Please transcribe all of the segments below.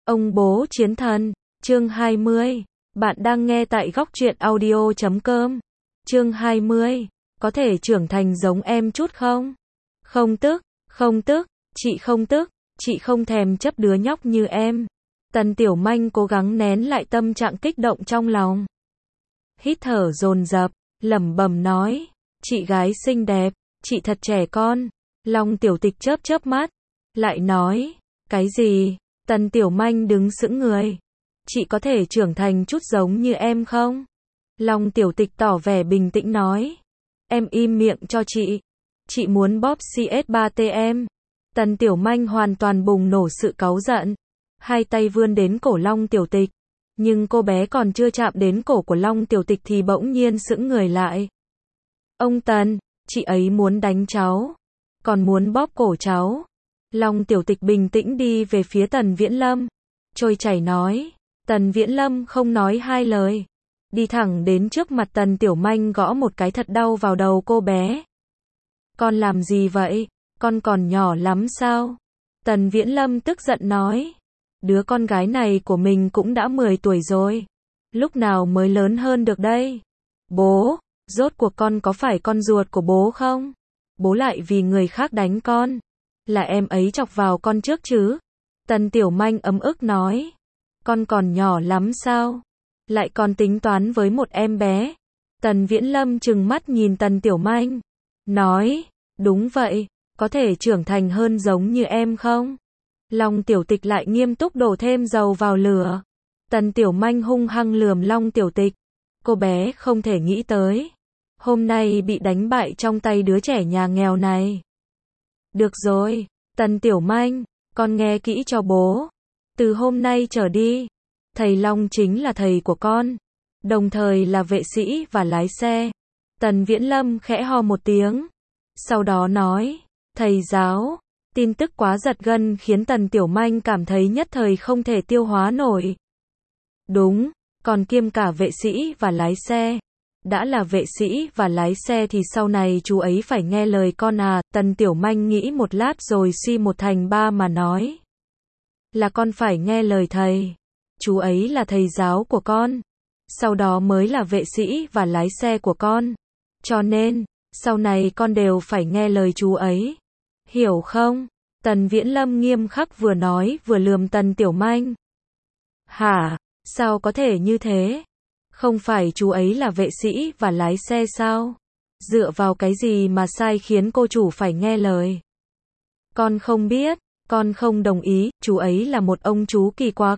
Ông bố chiến thần, chương 20. Bạn đang nghe tại góc truyện audio.com. Chương 20. Có thể trưởng thành giống em chút không? Không tức, chị không tức, chị không thèm chấp đứa nhóc như em. Tần Tiểu Manh cố gắng nén lại tâm trạng kích động trong lòng. Hít thở dồn dập, lẩm bẩm nói, chị gái xinh đẹp, chị thật trẻ con. Long Tiểu Tịch chớp chớp mắt, lại nói, cái gì? Tần Tiểu Manh đứng sững người. Chị có thể trưởng thành chút giống như em không? Long Tiểu Tịch tỏ vẻ bình tĩnh nói. Em im miệng cho chị. Chị muốn bóp CS3T em. Tần Tiểu Manh hoàn toàn bùng nổ sự cáu giận. Hai tay vươn đến cổ Long Tiểu Tịch. Nhưng cô bé còn chưa chạm đến cổ của Long Tiểu Tịch thì bỗng nhiên sững người lại. Ông Tần, chị ấy muốn đánh cháu. Còn muốn bóp cổ cháu. Long Tiểu Tịch bình tĩnh đi về phía Tần Viễn Lâm. Trôi chảy nói. Tần Viễn Lâm không nói hai lời. Đi thẳng đến trước mặt Tần Tiểu Manh gõ một cái thật đau vào đầu cô bé. Con làm gì vậy? Con còn nhỏ lắm sao? Tần Viễn Lâm tức giận nói. Đứa con gái này của mình cũng đã 10 tuổi rồi. Lúc nào mới lớn hơn được đây? Bố, rốt cuộc con có phải con ruột của bố không? Bố lại vì người khác đánh con. Là em ấy chọc vào con trước chứ? Tần Tiểu Manh ấm ức nói. Con còn nhỏ lắm sao? Lại còn tính toán với một em bé. Tần Viễn Lâm trừng mắt nhìn Tần Tiểu Manh. Nói, đúng vậy, có thể trưởng thành hơn giống như em không? Long Tiểu Tịch lại nghiêm túc đổ thêm dầu vào lửa. Tần Tiểu Manh hung hăng lườm Long Tiểu Tịch. Cô bé không thể nghĩ tới. Hôm nay bị đánh bại trong tay đứa trẻ nhà nghèo này. Được rồi, Tần Tiểu Manh, con nghe kỹ cho bố. Từ hôm nay trở đi, thầy Long chính là thầy của con, đồng thời là vệ sĩ và lái xe. Tần Viễn Lâm khẽ ho một tiếng, sau đó nói, thầy giáo. Tin tức quá giật gân khiến Tần Tiểu Manh cảm thấy nhất thời không thể tiêu hóa nổi. Đúng, còn kiêm cả vệ sĩ và lái xe. Đã là vệ sĩ và lái xe thì sau này chú ấy phải nghe lời con à? Tần Tiểu Manh nghĩ một lát rồi suy một thành ba mà nói. Là con phải nghe lời thầy. Chú ấy là thầy giáo của con. Sau đó mới là vệ sĩ và lái xe của con. Cho nên, sau này con đều phải nghe lời chú ấy. Hiểu không? Tần Viễn Lâm nghiêm khắc vừa nói vừa lườm Tần Tiểu Manh. Hả? Sao có thể như thế? Không phải chú ấy là vệ sĩ và lái xe sao? Dựa vào cái gì mà sai khiến cô chủ phải nghe lời? Con không biết, con không đồng ý, chú ấy là một ông chú kỳ quặc.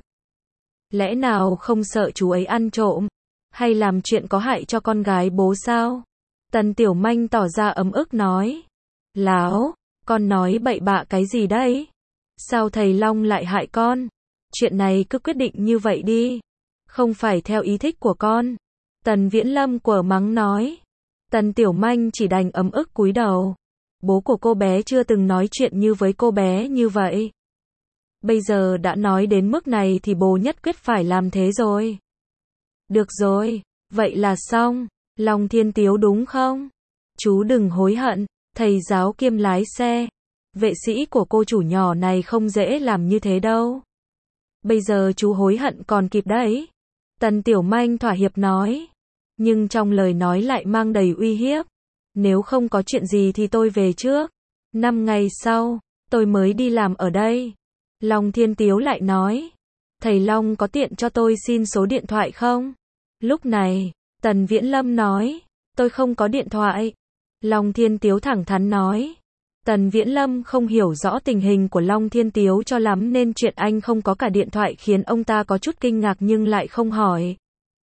Lẽ nào không sợ chú ấy ăn trộm, hay làm chuyện có hại cho con gái bố sao? Tần Tiểu Manh tỏ ra ấm ức nói. Láo, con nói bậy bạ cái gì đấy? Sao thầy Long lại hại con? Chuyện này cứ quyết định như vậy đi. Không phải theo ý thích của con. Tần Viễn Lâm quở mắng nói. Tần Tiểu Manh chỉ đành ấm ức cúi đầu. Bố của cô bé chưa từng nói chuyện như với cô bé như vậy. Bây giờ đã nói đến mức này thì bố nhất quyết phải làm thế rồi. Được rồi, vậy là xong. Long Thiên Tiếu đúng không? Chú đừng hối hận, thầy giáo kiêm lái xe. Vệ sĩ của cô chủ nhỏ này không dễ làm như thế đâu. Bây giờ chú hối hận còn kịp đấy. Tần Tiểu Manh thỏa hiệp nói. Nhưng trong lời nói lại mang đầy uy hiếp. Nếu không có chuyện gì thì tôi về trước. 5 ngày sau, tôi mới đi làm ở đây. Long Thiên Tiếu lại nói. Thầy Long có tiện cho tôi xin số điện thoại không? Lúc này, Tần Viễn Lâm nói. Tôi không có điện thoại. Long Thiên Tiếu thẳng thắn nói. Tần Viễn Lâm không hiểu rõ tình hình của Long Thiên Tiếu cho lắm nên chuyện anh không có cả điện thoại khiến ông ta có chút kinh ngạc nhưng lại không hỏi.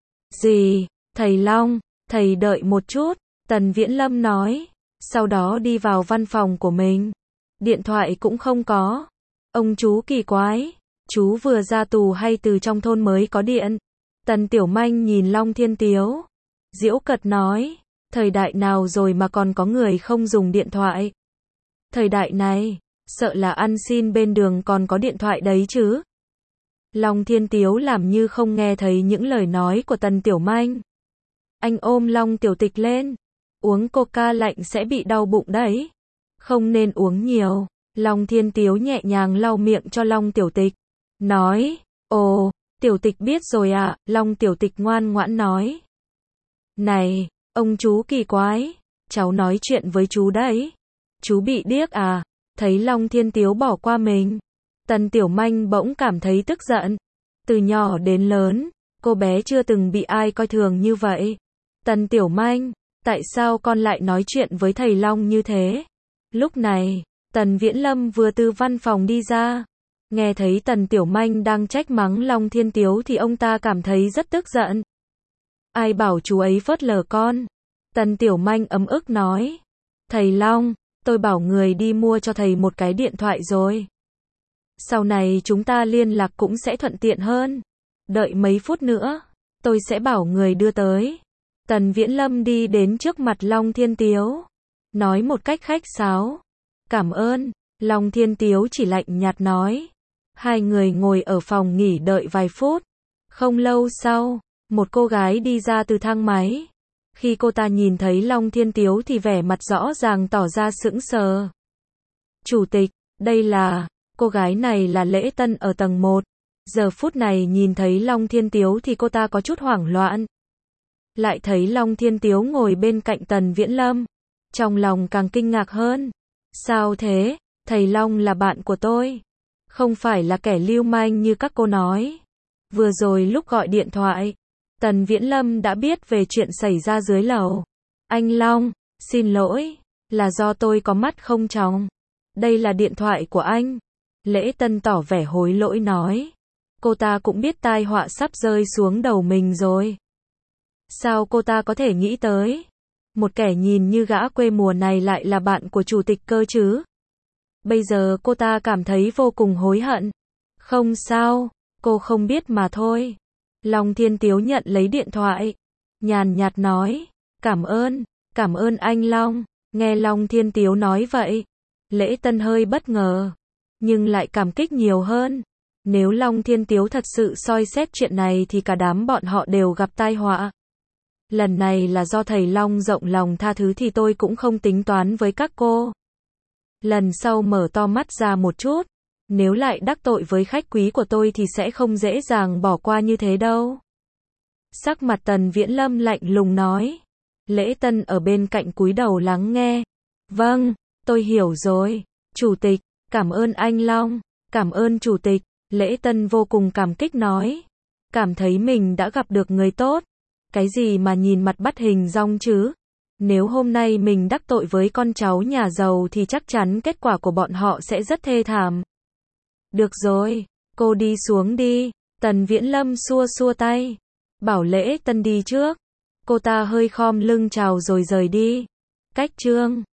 Gì? Thầy Long, thầy đợi một chút, Tần Viễn Lâm nói. Sau đó đi vào văn phòng của mình. Điện thoại cũng không có. Ông chú kỳ quái. Chú vừa ra tù hay từ trong thôn mới có điện? Tần Tiểu Manh nhìn Long Thiên Tiếu. Giễu cợt nói. Thời đại nào rồi mà còn có người không dùng điện thoại? Thời đại này, sợ là ăn xin bên đường còn có điện thoại đấy chứ. Long Thiên Tiếu làm như không nghe thấy những lời nói của Tần Tiểu Manh. Anh ôm Long Tiểu Tịch lên. Uống coca lạnh sẽ bị đau bụng đấy. Không nên uống nhiều. Long Thiên Tiếu nhẹ nhàng lau miệng cho Long Tiểu Tịch. Nói, Ồ, tiểu tịch biết rồi ạ, Long tiểu tịch ngoan ngoãn nói. Này, ông chú kỳ quái, cháu nói chuyện với chú đấy. Chú bị điếc à? Thấy Long Thiên Tiếu bỏ qua mình. Tần Tiểu Manh bỗng cảm thấy tức giận. Từ nhỏ đến lớn, cô bé chưa từng bị ai coi thường như vậy. Tần Tiểu Manh, tại sao con lại nói chuyện với thầy Long như thế? Lúc này, Tần Viễn Lâm vừa từ văn phòng đi ra. Nghe thấy Tần Tiểu Manh đang trách mắng Long Thiên Tiếu thì ông ta cảm thấy rất tức giận. Ai bảo chú ấy phớt lờ con? Tần Tiểu Manh ấm ức nói. Thầy Long, tôi bảo người đi mua cho thầy một cái điện thoại rồi. Sau này chúng ta liên lạc cũng sẽ thuận tiện hơn. Đợi mấy phút nữa, tôi sẽ bảo người đưa tới. Tần Viễn Lâm đi đến trước mặt Long Thiên Tiếu. Nói một cách khách sáo. Cảm ơn. Long Thiên Tiếu chỉ lạnh nhạt nói. Hai người ngồi ở phòng nghỉ đợi vài phút. Không lâu sau, một cô gái đi ra từ thang máy. Khi cô ta nhìn thấy Long Thiên Tiếu thì vẻ mặt rõ ràng tỏ ra sững sờ. Chủ tịch, đây là... Cô gái này là Lễ Tân ở tầng 1. Giờ phút này nhìn thấy Long Thiên Tiếu thì cô ta có chút hoảng loạn. Lại thấy Long Thiên Tiếu ngồi bên cạnh Tần Viễn Lâm. Trong lòng càng kinh ngạc hơn. Sao thế? Thầy Long là bạn của tôi. Không phải là kẻ lưu manh như các cô nói. Vừa rồi lúc gọi điện thoại, Tần Viễn Lâm đã biết về chuyện xảy ra dưới lầu. Anh Long, xin lỗi, là do tôi có mắt không tròng. Đây là điện thoại của anh. Lễ Tân tỏ vẻ hối lỗi nói. Cô ta cũng biết tai họa sắp rơi xuống đầu mình rồi. Sao cô ta có thể nghĩ tới? Một kẻ nhìn như gã quê mùa này lại là bạn của chủ tịch cơ chứ? Bây giờ cô ta cảm thấy vô cùng hối hận. Không sao, cô không biết mà thôi. Long Thiên Tiếu nhận lấy điện thoại. Nhàn nhạt nói. Cảm ơn anh Long. Nghe Long Thiên Tiếu nói vậy. Lễ Tân hơi bất ngờ. Nhưng lại cảm kích nhiều hơn. Nếu Long Thiên Tiếu thật sự soi xét chuyện này thì cả đám bọn họ đều gặp tai họa. Lần này là do thầy Long rộng lòng tha thứ thì tôi cũng không tính toán với các cô. Lần sau mở to mắt ra một chút. Nếu lại đắc tội với khách quý của tôi thì sẽ không dễ dàng bỏ qua như thế đâu. Sắc mặt Tần Viễn Lâm lạnh lùng nói. Lễ Tân ở bên cạnh cúi đầu lắng nghe. Vâng, tôi hiểu rồi. Chủ tịch, cảm ơn anh Long. Cảm ơn chủ tịch. Lễ Tân vô cùng cảm kích nói. Cảm thấy mình đã gặp được người tốt. Cái gì mà nhìn mặt bắt hình dong chứ? Nếu hôm nay mình đắc tội với con cháu nhà giàu thì chắc chắn kết quả của bọn họ sẽ rất thê thảm. Được rồi, cô đi xuống đi. Tần Viễn Lâm xua xua tay. Bảo Lễ Tân đi trước. Cô ta hơi khom lưng chào rồi rời đi. Cách chương